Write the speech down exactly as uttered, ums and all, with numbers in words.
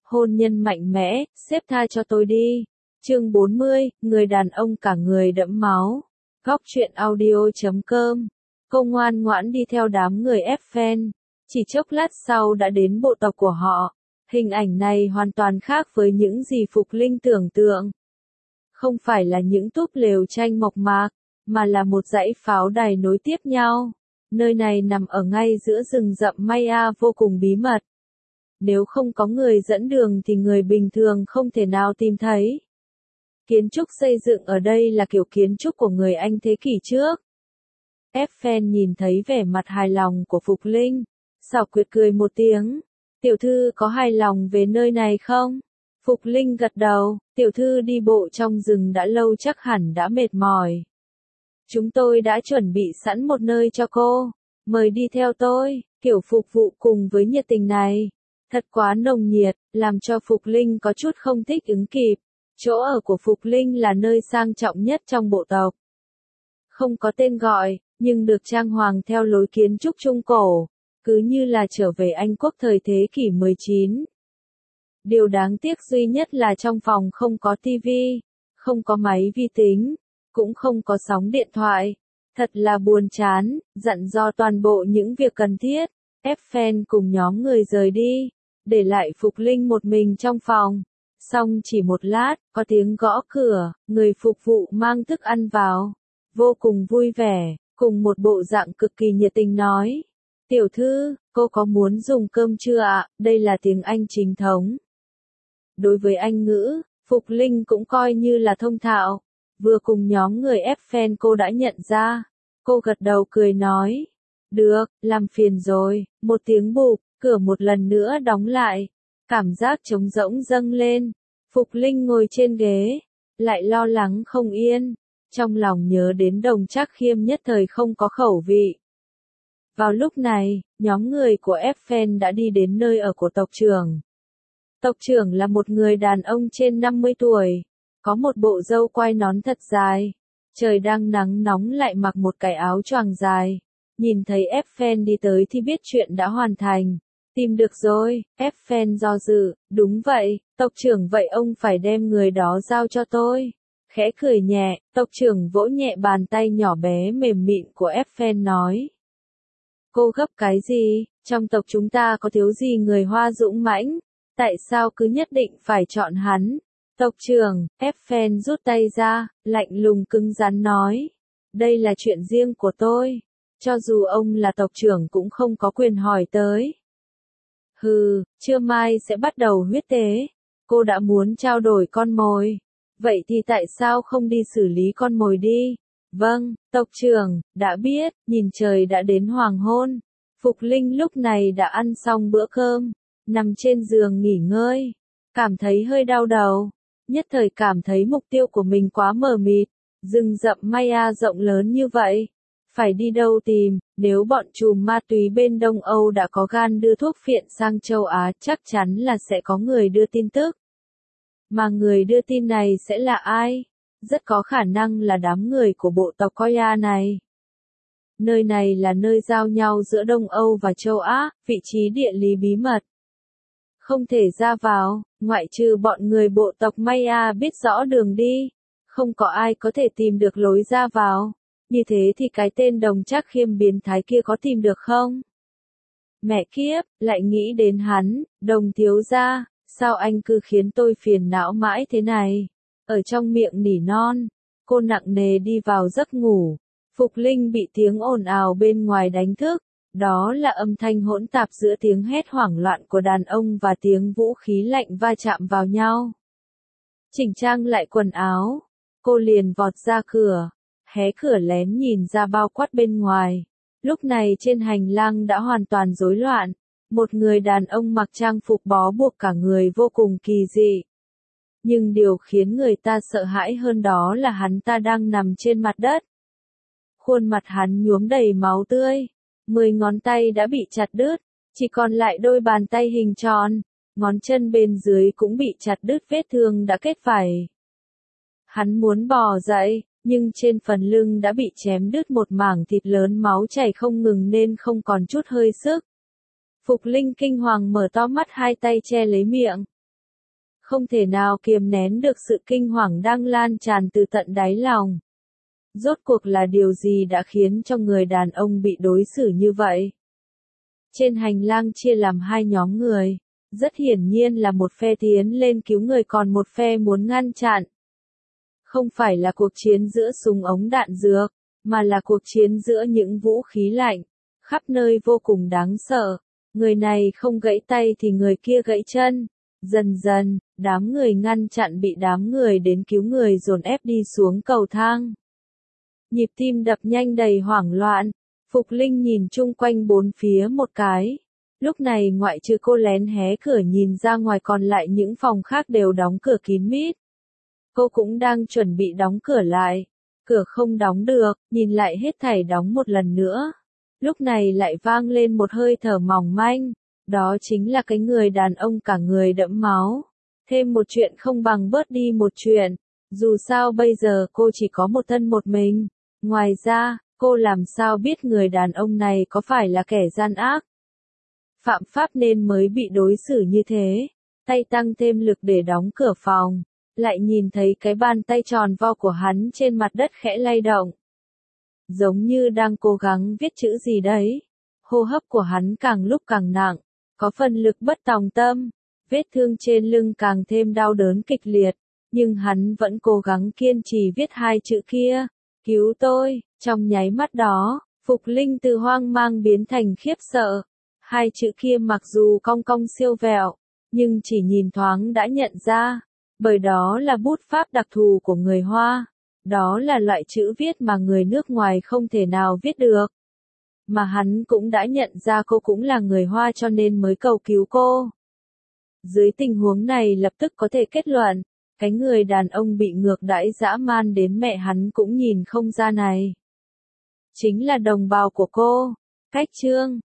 Hôn nhân mạnh mẽ, xếp tha cho tôi đi. Chương bốn mươi, người đàn ông cả người đẫm máu. Góc truyện audio chấm com. Cô ngoan ngoãn đi theo đám người ép phen. Chỉ chốc lát sau đã đến bộ tộc của họ. Hình ảnh này hoàn toàn khác với những gì Phục Linh tưởng tượng. Không phải là những túp lều tranh mộc mạc, mà là một dãy pháo đài nối tiếp nhau. Nơi này nằm ở ngay giữa rừng rậm Maya vô cùng bí mật. Nếu không có người dẫn đường thì người bình thường không thể nào tìm thấy. Kiến trúc xây dựng ở đây là kiểu kiến trúc của người Anh thế kỷ trước. Eiffel nhìn thấy vẻ mặt hài lòng của Phục Linh, xảo quyệt cười một tiếng. Tiểu thư có hài lòng về nơi này không? Phục Linh gật đầu, tiểu thư đi bộ trong rừng đã lâu chắc hẳn đã mệt mỏi. Chúng tôi đã chuẩn bị sẵn một nơi cho cô, mời đi theo tôi. Kiểu phục vụ cùng với nhiệt tình này, thật quá nồng nhiệt, làm cho Phục Linh có chút không thích ứng kịp. Chỗ ở của Phục Linh là nơi sang trọng nhất trong bộ tộc. Không có tên gọi, nhưng được trang hoàng theo lối kiến trúc Trung Cổ, cứ như là trở về Anh quốc thời thế kỷ mười chín. Điều đáng tiếc duy nhất là trong phòng không có tivi, không có máy vi tính, cũng không có sóng điện thoại. Thật là buồn chán, dặn dò toàn bộ những việc cần thiết. Eiffel cùng nhóm người rời đi, để lại Phục Linh một mình trong phòng. Xong chỉ một lát, có tiếng gõ cửa, người phục vụ mang thức ăn vào. Vô cùng vui vẻ, cùng một bộ dạng cực kỳ nhiệt tình nói. Tiểu thư, cô có muốn dùng cơm chưa ạ? Đây là tiếng Anh chính thống. Đối với Anh ngữ, Phục Linh cũng coi như là thông thạo. Vừa cùng nhóm người Eiffel cô đã nhận ra. Cô gật đầu cười nói. Được, làm phiền rồi. Một tiếng bụp, cửa một lần nữa đóng lại. Cảm giác trống rỗng dâng lên. Phục Linh ngồi trên ghế, lại lo lắng không yên. Trong lòng nhớ đến Đồng Trác Khiêm nhất thời không có khẩu vị. Vào lúc này, nhóm người của Eiffel đã đi đến nơi ở của tộc trưởng. Tộc trưởng là một người đàn ông trên năm mươi tuổi, có một bộ râu quai nón thật dài. Trời đang nắng nóng lại mặc một cái áo choàng dài. Nhìn thấy Eiffel đi tới thì biết chuyện đã hoàn thành. Tìm được rồi, Eiffel do dự, đúng vậy, tộc trưởng vậy ông phải đem người đó giao cho tôi. Khẽ cười nhẹ, tộc trưởng vỗ nhẹ bàn tay nhỏ bé mềm mịn của Eiffel nói. Cô gấp cái gì, trong tộc chúng ta có thiếu gì người Hoa dũng mãnh, tại sao cứ nhất định phải chọn hắn? Tộc trưởng, Eiffel rút tay ra, lạnh lùng cứng rắn nói. Đây là chuyện riêng của tôi, cho dù ông là tộc trưởng cũng không có quyền hỏi tới. Hừ, trưa mai sẽ bắt đầu huyết tế. Cô đã muốn trao đổi con mồi. Vậy thì tại sao không đi xử lý con mồi đi? Vâng, tộc trưởng, đã biết. Nhìn trời đã đến hoàng hôn. Phục Linh lúc này đã ăn xong bữa cơm, nằm trên giường nghỉ ngơi. Cảm thấy hơi đau đầu. Nhất thời cảm thấy mục tiêu của mình quá mờ mịt. Rừng rậm Maya rộng lớn như vậy. Phải đi đâu tìm, nếu bọn trùm ma túy bên Đông Âu đã có gan đưa thuốc phiện sang châu Á chắc chắn là sẽ có người đưa tin tức. Mà người đưa tin này sẽ là ai? Rất có khả năng là đám người của bộ tộc Koya này. Nơi này là nơi giao nhau giữa Đông Âu và châu Á, vị trí địa lý bí mật. Không thể ra vào, ngoại trừ bọn người bộ tộc Maya biết rõ đường đi. Không có ai có thể tìm được lối ra vào. Như thế thì cái tên Đồng Trác Khiêm biến thái kia có tìm được không? Mẹ kiếp, lại nghĩ đến hắn, Đồng thiếu gia, sao anh cứ khiến tôi phiền não mãi thế này? Ở trong miệng nỉ non, cô nặng nề đi vào giấc ngủ. Phục Linh bị tiếng ồn ào bên ngoài đánh thức, đó là âm thanh hỗn tạp giữa tiếng hét hoảng loạn của đàn ông và tiếng vũ khí lạnh va chạm vào nhau. Chỉnh trang lại quần áo, cô liền vọt ra cửa. Hé cửa lén nhìn ra bao quát bên ngoài. Lúc này trên hành lang đã hoàn toàn rối loạn. Một người đàn ông mặc trang phục bó buộc cả người vô cùng kỳ dị. Nhưng điều khiến người ta sợ hãi hơn đó là hắn ta đang nằm trên mặt đất. Khuôn mặt hắn nhuốm đầy máu tươi. Mười ngón tay đã bị chặt đứt. Chỉ còn lại đôi bàn tay hình tròn. Ngón chân bên dưới cũng bị chặt đứt, vết thương đã kết vảy. Hắn muốn bò dậy. Nhưng trên phần lưng đã bị chém đứt một mảng thịt lớn, máu chảy không ngừng nên không còn chút hơi sức. Phục Linh kinh hoàng mở to mắt, hai tay che lấy miệng. không thể nào kiềm nén được sự kinh hoàng đang lan tràn từ tận đáy lòng. Rốt cuộc là điều gì đã khiến cho người đàn ông bị đối xử như vậy? Trên hành lang chia làm hai nhóm người, rất hiển nhiên là một phe tiến lên cứu người còn một phe muốn ngăn chặn. Không phải là cuộc chiến giữa súng ống đạn dược, mà là cuộc chiến giữa những vũ khí lạnh, khắp nơi vô cùng đáng sợ. Người này không gãy tay thì người kia gãy chân. Dần dần, đám người ngăn chặn bị đám người đến cứu người dồn ép đi xuống cầu thang. Nhịp tim đập nhanh đầy hoảng loạn, Phục Linh nhìn chung quanh bốn phía một cái. Lúc này ngoại trừ cô lén hé cửa nhìn ra ngoài còn lại những phòng khác đều đóng cửa kín mít. Cô cũng đang chuẩn bị đóng cửa lại. Cửa không đóng được, nhìn lại hết thảy đóng một lần nữa. Lúc này lại vang lên một hơi thở mỏng manh. Đó chính là cái người đàn ông cả người đẫm máu. Thêm một chuyện không bằng bớt đi một chuyện. Dù sao bây giờ cô chỉ có một thân một mình. Ngoài ra, cô làm sao biết người đàn ông này có phải là kẻ gian ác? Phạm pháp nên mới bị đối xử như thế. Tay tăng thêm lực để đóng cửa phòng. Lại nhìn thấy cái bàn tay tròn vo của hắn trên mặt đất khẽ lay động. Giống như đang cố gắng viết chữ gì đấy. Hô hấp của hắn càng lúc càng nặng. Có phần lực bất tòng tâm. Vết thương trên lưng càng thêm đau đớn kịch liệt. Nhưng hắn vẫn cố gắng kiên trì viết hai chữ kia. Cứu tôi. Trong nháy mắt đó, Phục Linh từ hoang mang biến thành khiếp sợ. Hai chữ kia mặc dù cong cong siêu vẹo, nhưng chỉ nhìn thoáng đã nhận ra. Bởi đó là bút pháp đặc thù của người Hoa. Đó là loại chữ viết mà người nước ngoài không thể nào viết được. Mà hắn cũng đã nhận ra cô cũng là người Hoa cho nên mới cầu cứu cô. Dưới tình huống này lập tức có thể kết luận, cái người đàn ông bị ngược đãi dã man đến mẹ hắn cũng nhìn không ra này. Chính là đồng bào của cô. Cách chương